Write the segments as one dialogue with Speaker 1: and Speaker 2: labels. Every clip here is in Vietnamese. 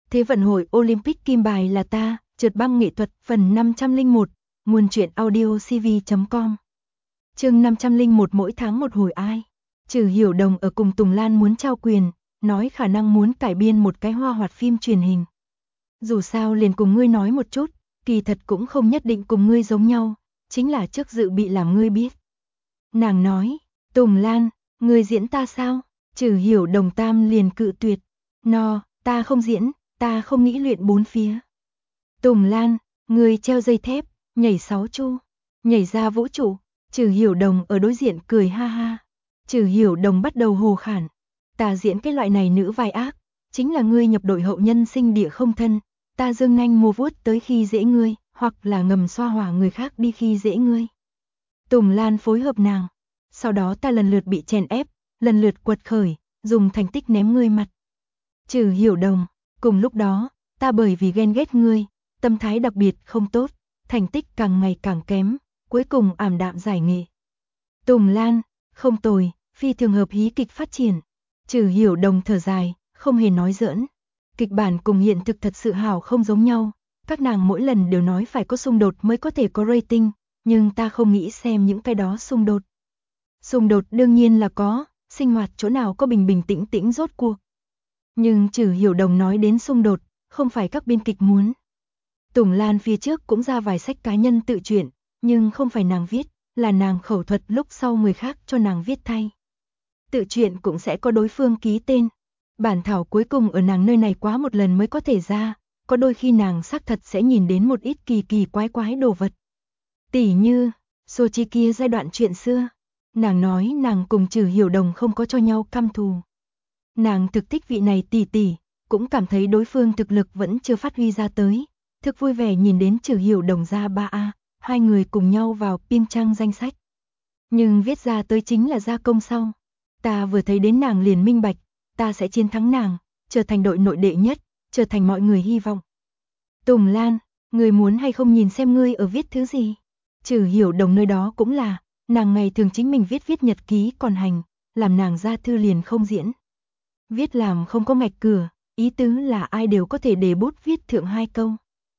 Speaker 1: Thế vận hội Olympic kim bài là ta, trượt băng nghệ thuật phần 501, nguồn truyện audio cv.com. Chương 501 mỗi tháng một hồi ai. Trừ Hiểu Đồng ở cùng Tùng Lan muốn trao quyền, nói khả năng muốn cải biên một cái hoa hoạt phim truyền hình. Dù sao liền cùng ngươi nói một chút, kỳ thật cũng không nhất định cùng ngươi giống nhau, chính là trước dự bị làm ngươi biết. Nàng nói, Tùng Lan, ngươi diễn ta sao? Trừ Hiểu Đồng tam liền cự tuyệt, ta không diễn, ta không nghĩ luyện bốn phía. Tùng Lan, ngươi treo dây thép, nhảy 6 chu, nhảy ra vũ trụ. Trừ Hiểu Đồng ở đối diện cười ha ha. Trừ Hiểu Đồng bắt đầu hồ khản, ta diễn cái loại này nữ vai ác, chính là ngươi nhập đội hậu nhân sinh địa không thân, ta dương nanh múa vuốt tới khi dễ ngươi, hoặc là ngầm xoa hỏa người khác đi khi dễ ngươi. Tùng Lan phối hợp nàng, sau đó ta lần lượt bị chèn ép, lần lượt quật khởi, dùng thành tích ném ngươi mặt. Trừ Hiểu Đồng, cùng lúc đó, ta bởi vì ghen ghét ngươi, tâm thái đặc biệt không tốt, thành tích càng ngày càng kém, cuối cùng ảm đạm giải nghệ. Tùng Lan, không tồi, phi thường hợp hí kịch phát triển. Trừ Hiểu Đồng thở dài, không hề nói giỡn. Kịch bản cùng hiện thực thật sự hảo không giống nhau, các nàng mỗi lần đều nói phải có xung đột mới có thể có rating, nhưng ta không nghĩ xem những cái đó xung đột. Xung đột đương nhiên là có, sinh hoạt chỗ nào có bình bình tĩnh tĩnh rốt cuộc. Nhưng Trừ Hiểu Đồng nói đến xung đột, không phải các biên kịch muốn. Tùng Lan phía trước cũng ra vài sách cá nhân tự truyện, nhưng không phải nàng viết, là nàng khẩu thuật lúc sau người khác cho nàng viết thay. Tự truyện cũng sẽ có đối phương ký tên. Bản thảo cuối cùng ở nàng nơi này quá một lần mới có thể ra, có đôi khi nàng xác thật sẽ nhìn đến một ít kỳ kỳ quái quái đồ vật. Tỉ như, Sochi kia giai đoạn chuyện xưa, nàng nói nàng cùng Trừ Hiểu Đồng không có cho nhau căm thù. Nàng thực thích vị này tỷ tỷ, cũng cảm thấy đối phương thực lực vẫn chưa phát huy ra tới, thực vui vẻ nhìn đến Trừ Hiểu Đồng ra 3A, hai người cùng nhau vào piêng trang danh sách. Nhưng viết ra tới chính là gia công sau. Ta vừa thấy đến nàng liền minh bạch, ta sẽ chiến thắng nàng, trở thành đội nội đệ nhất, trở thành mọi người hy vọng. Tùng Lan, người muốn hay không nhìn xem ngươi ở viết thứ gì? Trừ Hiểu Đồng nơi đó cũng là, nàng ngày thường chính mình viết nhật ký còn hành, làm nàng ra thư liền không diễn. Viết làm không có ngạch cửa, ý tứ là ai đều có thể để bút viết thượng 2 câu.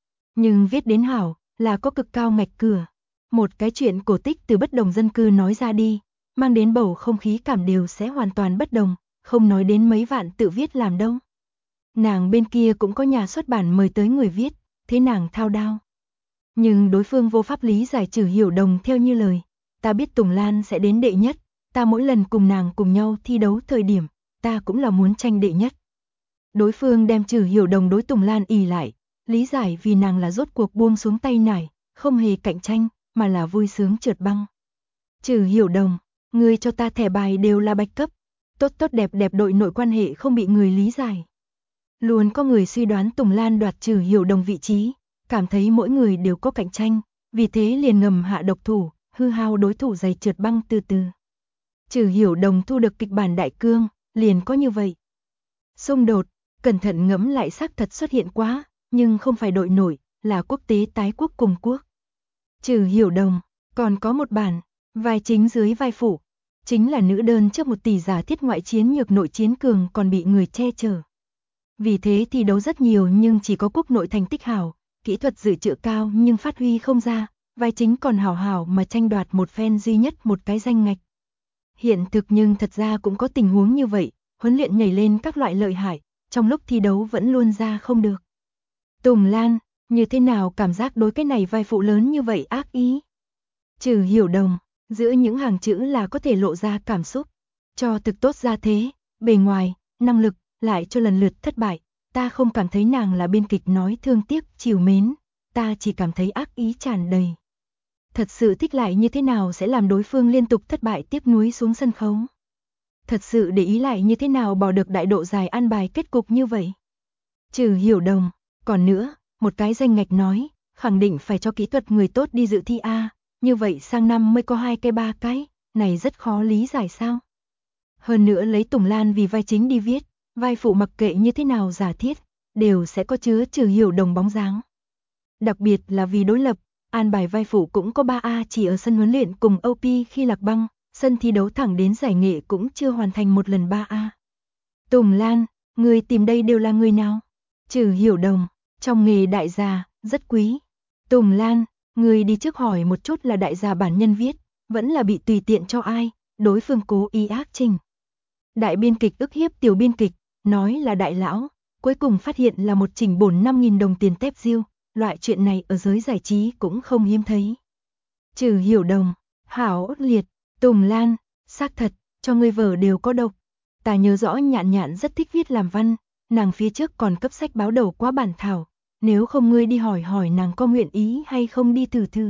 Speaker 1: Nhưng viết đến hảo, là có cực cao ngạch cửa. Một cái chuyện cổ tích từ bất đồng dân cư nói ra đi, mang đến bầu không khí cảm đều sẽ hoàn toàn bất đồng, không nói đến mấy vạn tự viết làm đâu. Nàng bên kia cũng có nhà xuất bản mời tới người viết, thế nàng thao đao. Nhưng đối phương vô pháp lý giải Trừ Hiểu Đồng theo như lời. Ta biết Tùng Lan sẽ đến đệ nhất, ta mỗi lần cùng nàng cùng nhau thi đấu thời điểm, ta cũng là muốn tranh đệ nhất. Đối phương đem Trừ Hiểu Đồng đối Tùng Lan ỉ lại, lý giải vì nàng là rốt cuộc buông xuống tay nải, không hề cạnh tranh, mà là vui sướng trượt băng. Trừ Hiểu Đồng, người cho ta thẻ bài đều là bạch cấp, tốt tốt đẹp đẹp đội nội quan hệ không bị người lý giải. Luôn có người suy đoán Tùng Lan đoạt Trừ Hiểu Đồng vị trí, cảm thấy mỗi người đều có cạnh tranh, vì thế liền ngầm hạ độc thủ, hư hao đối thủ giày trượt băng từ từ. Trừ Hiểu Đồng thu được kịch bản đại cương, liền có như vậy. Xung đột, cẩn thận ngẫm lại xác thật xuất hiện quá, nhưng không phải đội nổi, là quốc tế tái quốc cùng quốc. Trừ Hiểu Đồng, còn có một bản, vai chính dưới vai phụ, chính là nữ đơn trước 1 tỷ giả thiết ngoại chiến nhược nội chiến cường còn bị người che chở. Vì thế thi đấu rất nhiều nhưng chỉ có quốc nội thành tích hảo, kỹ thuật dự trữ cao nhưng phát huy không ra, vai chính còn hảo hảo mà tranh đoạt một phen duy nhất một cái danh ngạch. Hiện thực nhưng thật ra cũng có tình huống như vậy, huấn luyện nhảy lên các loại lợi hại, trong lúc thi đấu vẫn luôn ra không được. Tùng Lan, như thế nào cảm giác đối cái này vai phụ lớn như vậy ác ý? Trừ Hiểu Đồng, giữa những hàng chữ là có thể lộ ra cảm xúc, cho thực tốt ra thế, bề ngoài, năng lực, lại cho lần lượt thất bại, ta không cảm thấy nàng là biên kịch nói thương tiếc, trìu mến, ta chỉ cảm thấy ác ý tràn đầy. Thật sự thích lại như thế nào sẽ làm đối phương liên tục thất bại tiếc nuối xuống sân khấu? Thật sự để ý lại như thế nào bỏ được đại độ dài an bài kết cục như vậy? Trừ Hiểu Đồng, còn nữa, một cái danh ngạch nói, khẳng định phải cho kỹ thuật người tốt đi dự thi A, như vậy sang năm mới có 2 cái 3 cái, này rất khó lý giải sao? Hơn nữa lấy Tùng Lan vì vai chính đi viết, vai phụ mặc kệ như thế nào giả thiết, đều sẽ có chứa Trừ Hiểu Đồng bóng dáng. Đặc biệt là vì đối lập, an bài vai phụ cũng có 3A chỉ ở sân huấn luyện cùng OP khi lạc băng, sân thi đấu thẳng đến giải nghệ cũng chưa hoàn thành một lần 3A. Tùng Lan, người tìm đây đều là người nào? Trừ Hiểu Đồng, trong nghề đại gia, rất quý. Tùng Lan, người đi trước hỏi một chút là đại gia bản nhân viết, vẫn là bị tùy tiện cho ai, đối phương cố ý ác trình. Đại biên kịch ức hiếp tiểu biên kịch, nói là đại lão, cuối cùng phát hiện là một chỉnh bổn 5.000 đồng tiền tép diêu, loại chuyện này ở giới giải trí cũng không hiếm thấy. Trừ Hiểu Đồng, hảo ức liệt, Tùng Lan, xác thật, cho ngươi vở đều có độc. Ta nhớ rõ Nhạn Nhạn rất thích viết làm văn, nàng phía trước còn cấp sách báo đầu quá bản thảo, nếu không ngươi đi hỏi hỏi nàng có nguyện ý hay không đi thử thử.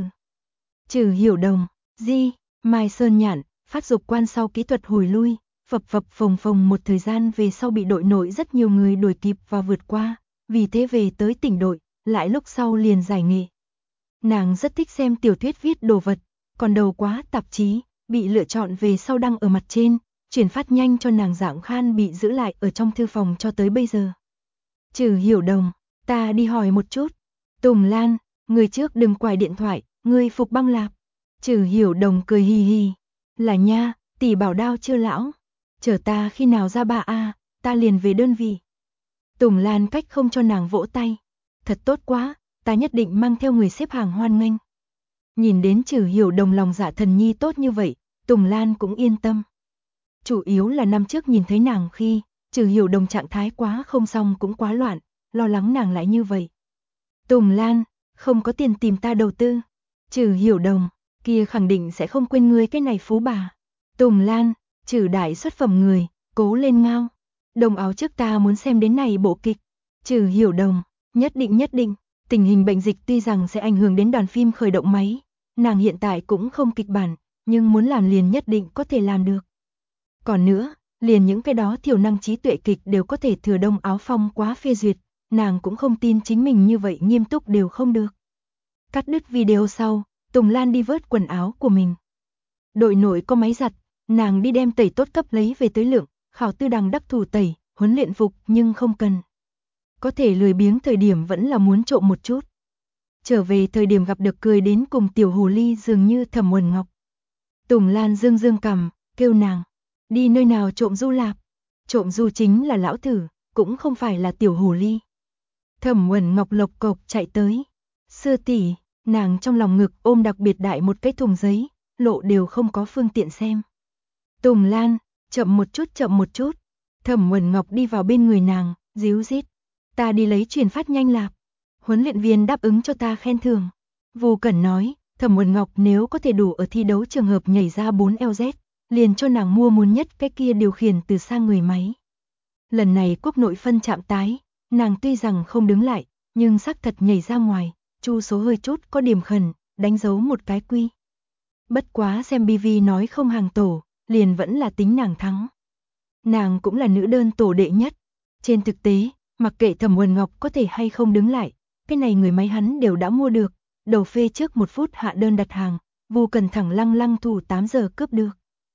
Speaker 1: Trừ Hiểu Đồng, di, Mai Sơn Nhạn, phát dục quan sau kỹ thuật hồi lui, phập phập phồng phồng một thời gian về sau bị đội nội rất nhiều người đuổi kịp và vượt qua, vì thế về tới tỉnh đội, lại lúc sau liền giải nghệ. Nàng rất thích xem tiểu thuyết viết đồ vật, còn đầu quá tạp chí, bị lựa chọn về sau đăng ở mặt trên, chuyển phát nhanh cho nàng Dạng Khan bị giữ lại ở trong thư phòng cho tới bây giờ. Trừ Hiểu Đồng, ta đi hỏi một chút. Tùng Lan, người trước đừng quài điện thoại, người phục băng lạp. Trừ Hiểu Đồng cười hì hì, là nha, tỷ bảo đao chưa lão. Chờ ta khi nào ra ba a, ta liền về đơn vị. Tùng Lan cách không cho nàng vỗ tay. Thật tốt quá, ta nhất định mang theo người xếp hàng hoan nghênh. Nhìn đến Trừ Hiểu Đồng lòng dạ thần nhi tốt như vậy, Tùng Lan cũng yên tâm. Chủ yếu là năm trước nhìn thấy nàng khi, Trừ Hiểu Đồng trạng thái quá không xong cũng quá loạn, lo lắng nàng lại như vậy. Tùng Lan, không có tiền tìm ta đầu tư. Trừ Hiểu Đồng, kia khẳng định sẽ không quên ngươi cái này phú bà. Tùng Lan, Trừ đại xuất phẩm người, cố lên ngao. Đồng áo trước ta muốn xem đến này bộ kịch. Trừ Hiểu Đồng, nhất định, tình hình bệnh dịch tuy rằng sẽ ảnh hưởng đến đoàn phim khởi động máy, nàng hiện tại cũng không kịch bản, nhưng muốn làm liền nhất định có thể làm được. Còn nữa, liền những cái đó thiểu năng trí tuệ kịch đều có thể thừa Đông Áo Phong quá phê duyệt, nàng cũng không tin chính mình như vậy nghiêm túc đều không được. Cắt đứt video sau, Tùng Lan đi vớt quần áo của mình. Đội nội có máy giặt, nàng đi đem tẩy tốt cấp lấy về tới lượng, Khảo Tư Đằng đắc thủ tẩy, huấn luyện phục nhưng không cần. Có thể lười biếng thời điểm vẫn là muốn trộm một chút. Trở về thời điểm gặp được cười đến cùng tiểu hồ ly dường như Thẩm Uẩn Ngọc. Tùng Lan dương dương cằm, kêu nàng, đi nơi nào trộm du lạp. Trộm du chính là lão thử, cũng không phải là tiểu hồ ly. Thẩm Uẩn Ngọc lộc cộc chạy tới. Sư tỷ, nàng trong lòng ngực ôm đặc biệt đại một cái thùng giấy, lộ đều không có phương tiện xem. Tùng Lan, chậm một chút. Thẩm Uẩn Ngọc đi vào bên người nàng, díu dít. Ta đi lấy truyền phát nhanh lạp. Huấn luyện viên đáp ứng cho ta khen thưởng. Vu Cẩn nói, Thẩm Uẩn Ngọc nếu có thể đủ ở thi đấu trường hợp nhảy ra 4LZ, liền cho nàng mua muốn nhất cái kia điều khiển từ xa người máy. Lần này quốc nội phân chạm tái, nàng tuy rằng không đứng lại, nhưng xác thật nhảy ra ngoài, chu số hơi chút có điểm khẩn, đánh dấu một cái quy. Bất quá xem BV nói không hàng tổ, liền vẫn là tính nàng thắng. Nàng cũng là nữ đơn tổ đệ nhất. Trên thực tế, mặc kệ Thẩm Uẩn Ngọc có thể hay không đứng lại, cái này người máy hắn đều đã mua được, đầu phê trước 1 phút hạ đơn đặt hàng, Vu Cần thẳng lăng thủ 8 giờ cướp được.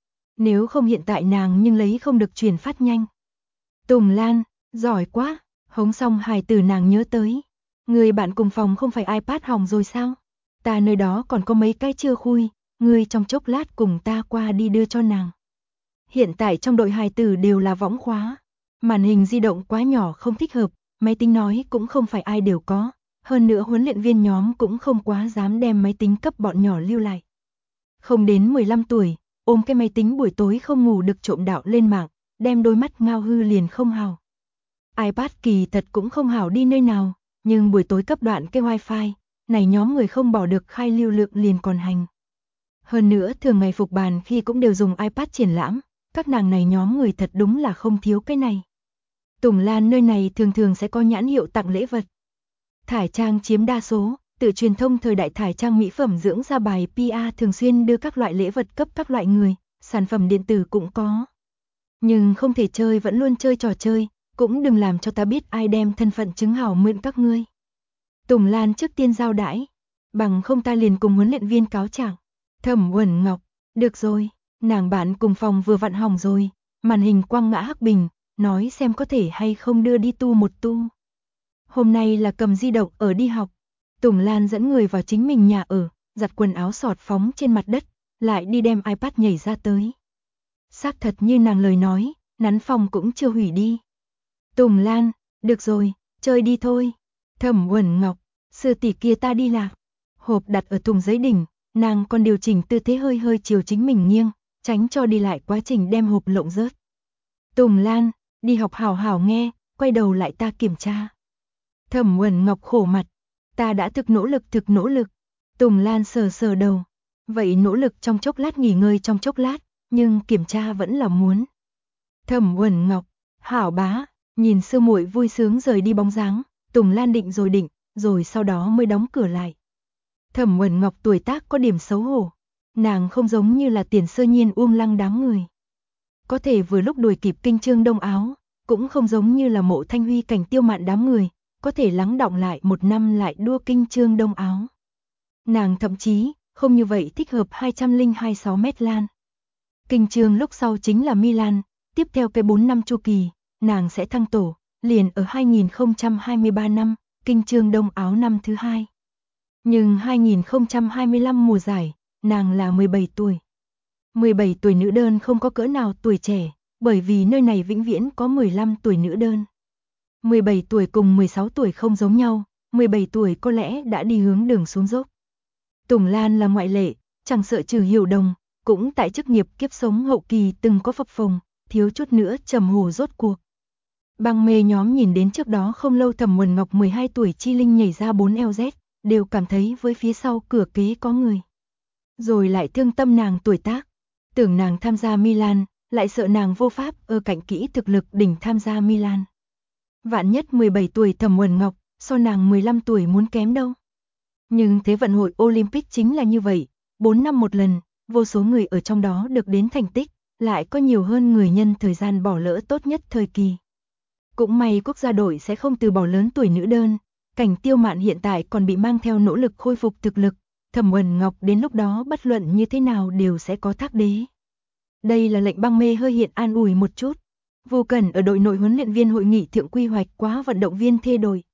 Speaker 1: Nếu không hiện tại nàng nhưng lấy không được truyền phát nhanh. Tùng Lan, giỏi quá, hống xong hài tử nàng nhớ tới. Người bạn cùng phòng không phải iPad hỏng rồi sao? Ta nơi đó còn có mấy cái chưa khui, ngươi trong chốc lát cùng ta qua đi đưa cho nàng. Hiện tại trong đội hài tử đều là võng khóa, màn hình di động quá nhỏ không thích hợp, máy tính nói cũng không phải ai đều có, hơn nữa huấn luyện viên nhóm cũng không quá dám đem máy tính cấp bọn nhỏ lưu lại. Không đến 15 tuổi, ôm cái máy tính buổi tối không ngủ được trộm đạo lên mạng, đem đôi mắt ngao hư liền không hào. iPad kỳ thật cũng không hảo đi nơi nào, nhưng buổi tối cấp đoạn cái wifi, này nhóm người không bỏ được khai lưu lượng liền còn hành. Hơn nữa thường ngày phục bàn khi cũng đều dùng iPad triển lãm, các nàng này nhóm người thật đúng là không thiếu cái này. Tùng Lan nơi này thường thường sẽ có nhãn hiệu tặng lễ vật. Thải trang chiếm đa số, tự truyền thông thời đại thải trang mỹ phẩm dưỡng da bài PR thường xuyên đưa các loại lễ vật cấp các loại người, sản phẩm điện tử cũng có. Nhưng không thể chơi vẫn luôn chơi trò chơi, cũng đừng làm cho ta biết ai đem thân phận chứng hảo mượn các ngươi. Tùng Lan trước tiên giao đãi, bằng không ta liền cùng huấn luyện viên cáo trạng. Thẩm Uẩn Ngọc, được rồi, nàng bạn cùng phòng vừa vặn hỏng rồi, màn hình quăng ngã hắc bình, nói xem có thể hay không đưa đi tu một tu. Hôm nay là cầm di động ở đi học, Tùng Lan dẫn người vào chính mình nhà ở, giặt quần áo sọt phóng trên mặt đất, lại đi đem iPad nhảy ra tới. Xác thật như nàng lời nói, nắn phòng cũng chưa hủy đi. Tùng Lan, được rồi, chơi đi thôi. Thẩm Uẩn Ngọc, sư tỷ kia ta đi lạc. Hộp đặt ở thùng giấy đỉnh, nàng còn điều chỉnh tư thế hơi hơi chiều chính mình nghiêng, tránh cho đi lại quá trình đem hộp lộng rớt. Tùng Lan, đi học hảo hảo nghe, quay đầu lại ta kiểm tra. Thẩm Uẩn Ngọc khổ mặt, ta đã thực nỗ lực. Tùng Lan sờ sờ đầu, vậy nỗ lực trong chốc lát nghỉ ngơi trong chốc lát, nhưng kiểm tra vẫn là muốn. Thẩm Uẩn Ngọc, hảo bá, nhìn sư muội vui sướng rời đi bóng dáng, Tùng Lan định, rồi sau đó mới đóng cửa lại. Thẩm Uẩn Ngọc tuổi tác có điểm xấu hổ, nàng không giống như là Tiền Sơ Nhiên Uông Lăng đám người. Có thể vừa lúc đuổi kịp Kinh Chương Đông Áo, cũng không giống như là Mộ Thanh Huy Cảnh Tiêu Mạn đám người, có thể lắng đọng lại một năm lại đua Kinh Chương Đông Áo. Nàng thậm chí không như vậy thích hợp 202-6 mét lan. Kinh Chương lúc sau chính là Milan, tiếp theo cái 4 năm chu kỳ, nàng sẽ thăng tổ, liền ở 2023 năm, Kinh Chương Đông Áo năm thứ 2. Nhưng 2025 mùa giải, nàng là 17 tuổi. 17 tuổi nữ đơn không có cỡ nào tuổi trẻ, bởi vì nơi này vĩnh viễn có 15 tuổi nữ đơn. 17 tuổi cùng 16 tuổi không giống nhau, 17 tuổi có lẽ đã đi hướng đường xuống dốc. Tùng Lan là ngoại lệ, chẳng sợ Trừ Hiểu Đồng, cũng tại chức nghiệp kiếp sống hậu kỳ từng có phập phồng, thiếu chút nữa trầm hồ rốt cuộc. Bang mê nhóm nhìn đến trước đó không lâu Thẩm Uẩn Ngọc 12 tuổi chi linh nhảy ra 4LZ, đều cảm thấy với phía sau cửa kế có người. Rồi lại thương tâm nàng tuổi tác, tưởng nàng tham gia Milan, lại sợ nàng vô pháp ở cạnh kỹ thực lực đỉnh tham gia Milan. Vạn nhất 17 tuổi Thẩm Uẩn Ngọc, so nàng 15 tuổi muốn kém đâu. Nhưng Thế vận hội Olympic chính là như vậy, 4 năm một lần, vô số người ở trong đó được đến thành tích, lại có nhiều hơn người nhân thời gian bỏ lỡ tốt nhất thời kỳ. Cũng may quốc gia đội sẽ không từ bỏ lớn tuổi nữ đơn, Cảnh Tiêu Mạn hiện tại còn bị mang theo nỗ lực khôi phục thực lực, Thẩm Uẩn Ngọc đến lúc đó bất luận như thế nào đều sẽ có thác đế. Đây là lệnh băng mê hơi hiện an ủi một chút. Vô Cần ở đội nội huấn luyện viên hội nghị thượng quy hoạch quá vận động viên thê đội.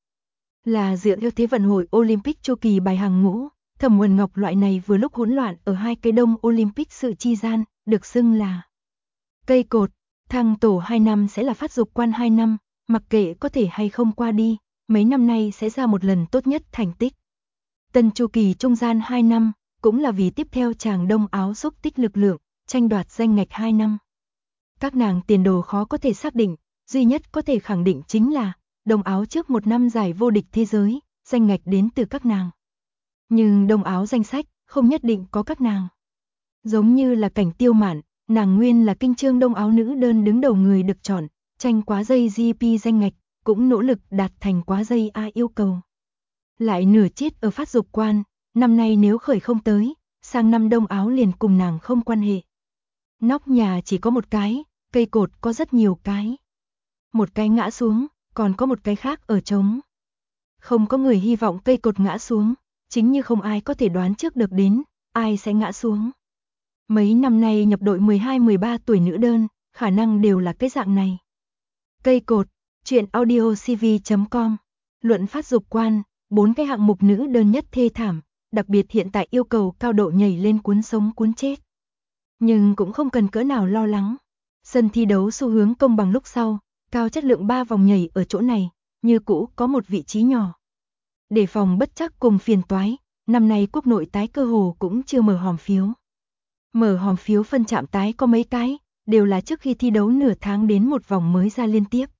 Speaker 1: Là dựa theo Thế vận hội Olympic chu kỳ bài hàng ngũ, Thẩm Uẩn Ngọc loại này vừa lúc hỗn loạn ở hai cái đông Olympic sự chi gian, được xưng là cây cột, thăng tổ 2 năm sẽ là phát dục quan 2 năm, mặc kệ có thể hay không qua đi, mấy năm nay sẽ ra một lần tốt nhất thành tích. Tân chu kỳ trung gian 2 năm, cũng là vì tiếp theo chàng Đông Áo xúc tích lực lượng, tranh đoạt danh ngạch 2 năm. Các nàng tiền đồ khó có thể xác định, duy nhất có thể khẳng định chính là Đông Áo trước 1 năm giải vô địch thế giới, danh ngạch đến từ các nàng. Nhưng Đông Áo danh sách không nhất định có các nàng. Giống như là Cảnh Tiêu Mạn, nàng nguyên là Kinh Chương Đông Áo nữ đơn đứng đầu người được chọn, tranh quá dây GP danh ngạch, cũng nỗ lực đạt thành quá dây A yêu cầu. Lại nửa chết ở phát dục quan, năm nay nếu khởi không tới, sang năm Đông Áo liền cùng nàng không quan hệ. Nóc nhà chỉ có một cái, cây cột có rất nhiều cái. Một cái ngã xuống, còn có một cái khác ở trống. Không có người hy vọng cây cột ngã xuống, chính như không ai có thể đoán trước được đến, ai sẽ ngã xuống. Mấy năm nay nhập đội 12-13 tuổi nữ đơn, khả năng đều là cái dạng này. Cây cột, truyện audio cv.com, luận phát dục quan, 4 cái hạng mục nữ đơn nhất thê thảm, đặc biệt hiện tại yêu cầu cao độ nhảy lên cuốn sống cuốn chết. Nhưng cũng không cần cỡ nào lo lắng. Sân thi đấu xu hướng công bằng lúc sau, cao chất lượng 3 vòng nhảy ở chỗ này, như cũ có một vị trí nhỏ. Để phòng bất trắc cùng phiền toái, năm nay quốc nội tái cơ hồ cũng chưa mở hòm phiếu. Mở hòm phiếu phân trạm tái có mấy cái, đều là trước khi thi đấu nửa tháng đến một vòng mới ra liên tiếp.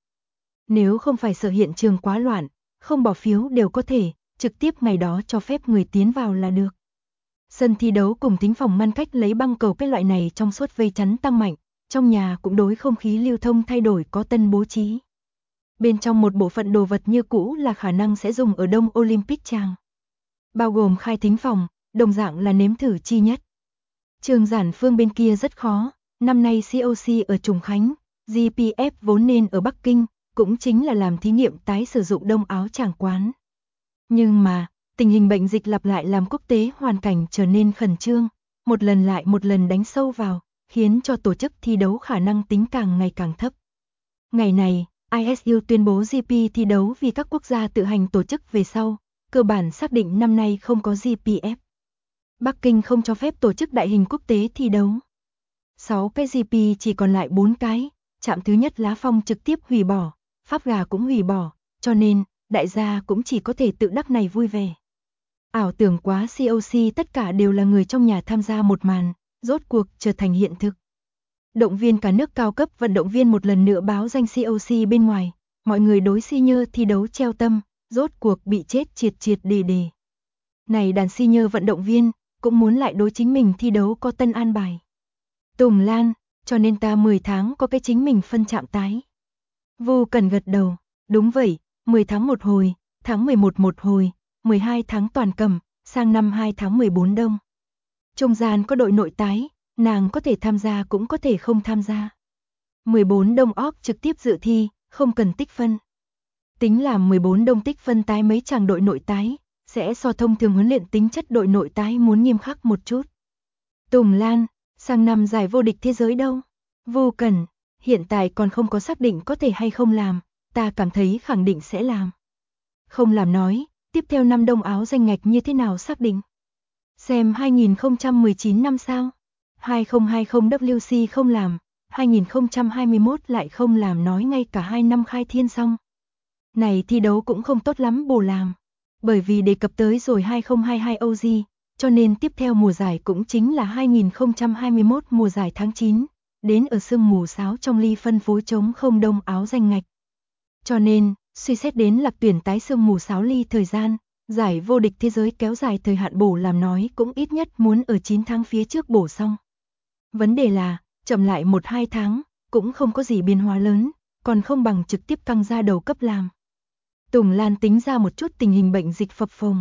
Speaker 1: Nếu không phải sợ hiện trường quá loạn, không bỏ phiếu đều có thể, trực tiếp ngày đó cho phép người tiến vào là được. Sân thi đấu cùng thính phòng ngăn cách lấy băng cầu cái loại này trong suốt vây chắn tăng mạnh, trong nhà cũng đối không khí lưu thông thay đổi có tân bố trí. Bên trong một bộ phận đồ vật như cũ là khả năng sẽ dùng ở Đông Olympic tràng. Bao gồm khai thính phòng, đồng dạng là nếm thử chi nhất. Trường Giản Phương bên kia rất khó, năm nay COC ở Trùng Khánh, GPF vốn nên ở Bắc Kinh, cũng chính là làm thí nghiệm tái sử dụng Đông Áo tràng quán. Nhưng mà, tình hình bệnh dịch lặp lại làm quốc tế hoàn cảnh trở nên khẩn trương, một lần lại một lần đánh sâu vào, khiến cho tổ chức thi đấu khả năng tính càng ngày càng thấp. Ngày này, ISU tuyên bố GP thi đấu vì các quốc gia tự hành tổ chức về sau, cơ bản xác định năm nay không có GPF. Bắc Kinh không cho phép tổ chức đại hình quốc tế thi đấu. 6 cái GP chỉ còn lại 4 cái, trạm thứ nhất Lá Phong trực tiếp hủy bỏ, Pháp Gà cũng hủy bỏ, cho nên đại gia cũng chỉ có thể tự đắc này vui vẻ. Ảo tưởng quá COC tất cả đều là người trong nhà tham gia một màn, rốt cuộc trở thành hiện thực. Động viên cả nước cao cấp vận động viên một lần nữa báo danh COC bên ngoài, mọi người đối senior thi đấu treo tâm, rốt cuộc bị chết triệt triệt đề đề. Này đàn senior vận động viên, cũng muốn lại đối chính mình thi đấu có tân an bài. Tùng Lan, cho nên ta 10 tháng có cái chính mình phân chạm tái. Vô Cần gật đầu, đúng vậy, 10 tháng một hồi, tháng 11 một hồi, 12 tháng toàn cầm, sang năm 2 tháng 14 đông. Trung gian có đội nội tái, nàng có thể tham gia cũng có thể không tham gia. 14 đông org trực tiếp dự thi, không cần tích phân. Tính là 14 đông tích phân tái mấy chàng đội nội tái, sẽ so thông thường huấn luyện tính chất đội nội tái muốn nghiêm khắc một chút. Tùng Lan, sang năm giải vô địch thế giới đâu? Vô Cần, hiện tại còn không có xác định có thể hay không làm, ta cảm thấy khẳng định sẽ làm. Không làm nói, tiếp theo năm đông áo danh ngạch như thế nào xác định? Xem 2019 năm sao? 2020 WC không làm, 2021 lại không làm nói ngay cả 2 năm khai thiên xong. Này thi đấu cũng không tốt lắm bổ làm, bởi vì đề cập tới rồi 2022 OG, cho nên tiếp theo mùa giải cũng chính là 2021 mùa giải tháng 9, đến ở sương mù sáo trong ly phân phối trống không đông áo danh ngạch. Cho nên, suy xét đến lạc tuyển tái sương mù sáo ly thời gian, giải vô địch thế giới kéo dài thời hạn bổ làm nói cũng ít nhất muốn ở 9 tháng phía trước bổ xong. Vấn đề là, chậm lại 1-2 tháng, cũng không có gì biến hóa lớn, còn không bằng trực tiếp căng ra đầu cấp làm. Tùng Lan tính ra một chút tình hình bệnh dịch phập phồng.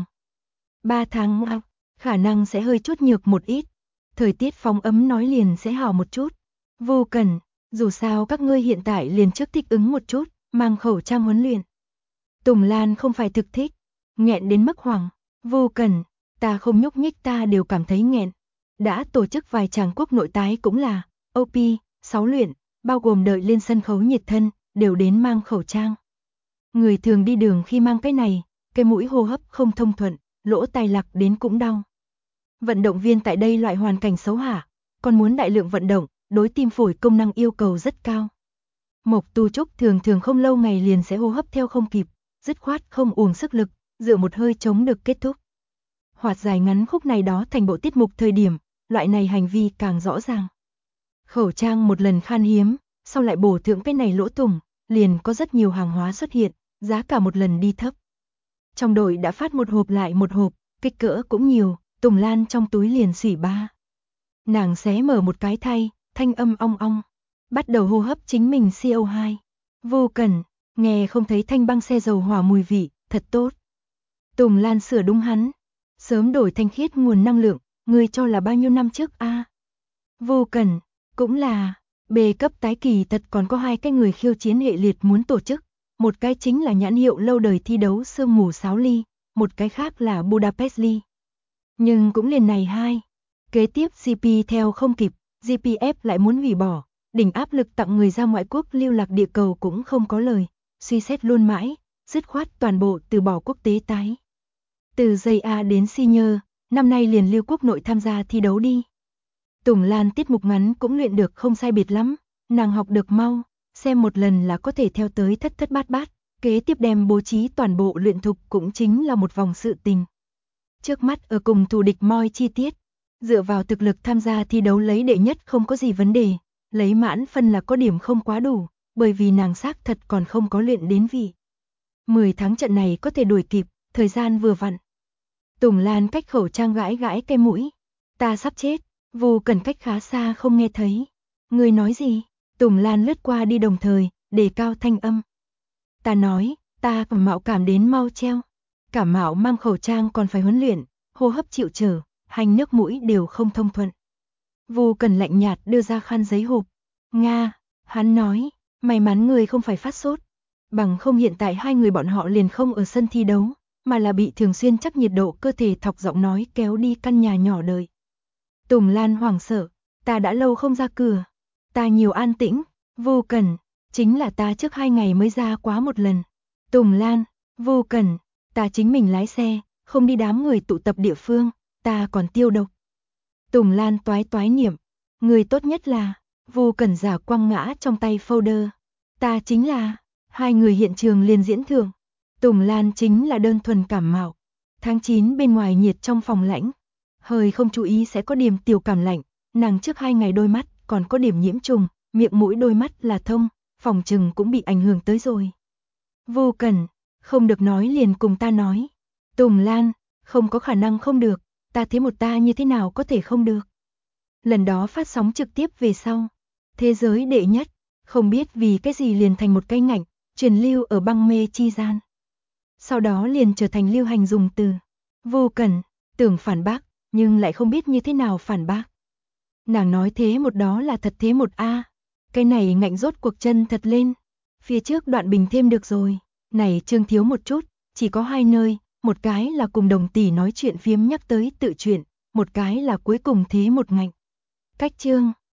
Speaker 1: 3 tháng khả năng sẽ hơi chút nhược một ít, thời tiết phong ấm nói liền sẽ hào một chút. Vô Cần, dù sao các ngươi hiện tại liền trước thích ứng một chút, mang khẩu trang huấn luyện. Tùng Lan không phải thực thích, nghẹn đến mức hoảng. Vô Cần, ta không nhúc nhích ta đều cảm thấy nghẹn. Đã tổ chức vài chàng quốc nội tái cũng là OP, 6 luyện, bao gồm đợi lên sân khấu nhiệt thân, đều đến mang khẩu trang. Người thường đi đường khi mang cái này, cái mũi hô hấp không thông thuận, lỗ tai lạc đến cũng đau. Vận động viên tại đây loại hoàn cảnh xấu hả, còn muốn đại lượng vận động, đối tim phổi công năng yêu cầu rất cao. Mộc Tu Trúc thường thường không lâu ngày liền sẽ hô hấp theo không kịp, dứt khoát không uổng sức lực, dựa một hơi chống được kết thúc. Hoạt dài ngắn khúc này đó thành bộ tiết mục thời điểm, loại này hành vi càng rõ ràng. Khẩu trang một lần khan hiếm, sau lại bổ thượng cái này lỗ thủng, liền có rất nhiều hàng hóa xuất hiện, giá cả một lần đi thấp. Trong đội đã phát một hộp lại một hộp, kích cỡ cũng nhiều, Tùng Lan trong túi liền xỉ ba. Nàng xé mở một cái thay, thanh âm ong ong, bắt đầu hô hấp chính mình CO2. Vô Cần, nghe không thấy thanh băng xe dầu hỏa mùi vị, thật tốt. Tùng Lan sửa đúng hắn, sớm đổi thanh khiết nguồn năng lượng, người cho là bao nhiêu năm trước a? Vô Cần, cũng là, B cấp tái kỳ thật còn có 2 cái người khiêu chiến hệ liệt muốn tổ chức, một cái chính là nhãn hiệu lâu đời thi đấu sương mù sáo ly, một cái khác là Budapest ly. Nhưng cũng liền này 2. Kế tiếp GP theo không kịp, GPF lại muốn hủy bỏ, đỉnh áp lực tặng người ra ngoại quốc lưu lạc địa cầu cũng không có lời, suy xét luôn mãi, dứt khoát toàn bộ từ bỏ quốc tế tái. Từ JA đến senior, năm nay liền lưu quốc nội tham gia thi đấu đi. Tùng Lan tiết mục ngắn cũng luyện được không sai biệt lắm, nàng học được mau, xem một lần là có thể theo tới thất thất bát bát, kế tiếp đem bố trí toàn bộ luyện thục cũng chính là một vòng sự tình. Trước mắt ở cùng thù địch moi chi tiết, dựa vào thực lực tham gia thi đấu lấy đệ nhất không có gì vấn đề, lấy mãn phân là có điểm không quá đủ, bởi vì nàng xác thật còn không có luyện đến vị. 10 tháng trận này có thể đuổi kịp, thời gian vừa vặn. Tùng Lan cách khẩu trang gãi gãi cái mũi, ta sắp chết. Vô Cần cách khá xa không nghe thấy. Người nói gì? Tùng Lan lướt qua đi đồng thời, đề cao thanh âm. Ta nói, ta cảm mạo cảm đến mau treo. Cảm mạo mang khẩu trang còn phải huấn luyện, hô hấp chịu trở, hành nước mũi đều không thông thuận. Vô Cần lạnh nhạt đưa ra khăn giấy hộp. Nga, hắn nói, may mắn người không phải phát sốt. Bằng không hiện tại 2 người bọn họ liền không ở sân thi đấu, mà là bị thường xuyên chắc nhiệt độ cơ thể thọc giọng nói kéo đi căn nhà nhỏ đợi. Tùng Lan hoảng sợ, ta đã lâu không ra cửa, ta nhiều an tĩnh, Vô Cần, chính là ta trước 2 ngày mới ra quá một lần. Tùng Lan, Vô Cần, ta chính mình lái xe, không đi đám người tụ tập địa phương, ta còn tiêu độc. Tùng Lan toái toái niệm, người tốt nhất là, Vô Cần giả quăng ngã trong tay folder, ta chính là, 2 người hiện trường liền diễn thưởng. Tùng Lan chính là đơn thuần cảm mạo. Tháng 9 bên ngoài nhiệt trong phòng lạnh, hơi không chú ý sẽ có điểm tiểu cảm lạnh, nàng trước 2 ngày đôi mắt còn có điểm nhiễm trùng, miệng mũi đôi mắt là thông, phòng trừng cũng bị ảnh hưởng tới rồi. Vô Cẩn, không được nói liền cùng ta nói. Tùng Lan, không có khả năng không được, ta thế một ta như thế nào có thể không được. Lần đó phát sóng trực tiếp về sau, thế giới đệ nhất, không biết vì cái gì liền thành một cái ngạnh, truyền lưu ở băng mê chi gian. Sau đó liền trở thành lưu hành dùng từ. Vô Cẩn, tưởng phản bác, nhưng lại không biết như thế nào phản bác. Nàng nói thế một đó là thật thế một a. Cái này ngạnh rốt cuộc chân thật lên. Phía trước đoạn bình thêm được rồi, này chương thiếu một chút, chỉ có 2 nơi, một cái là cùng đồng tỷ nói chuyện phiếm nhắc tới tự chuyện, một cái là cuối cùng thế một ngạnh. Cách chương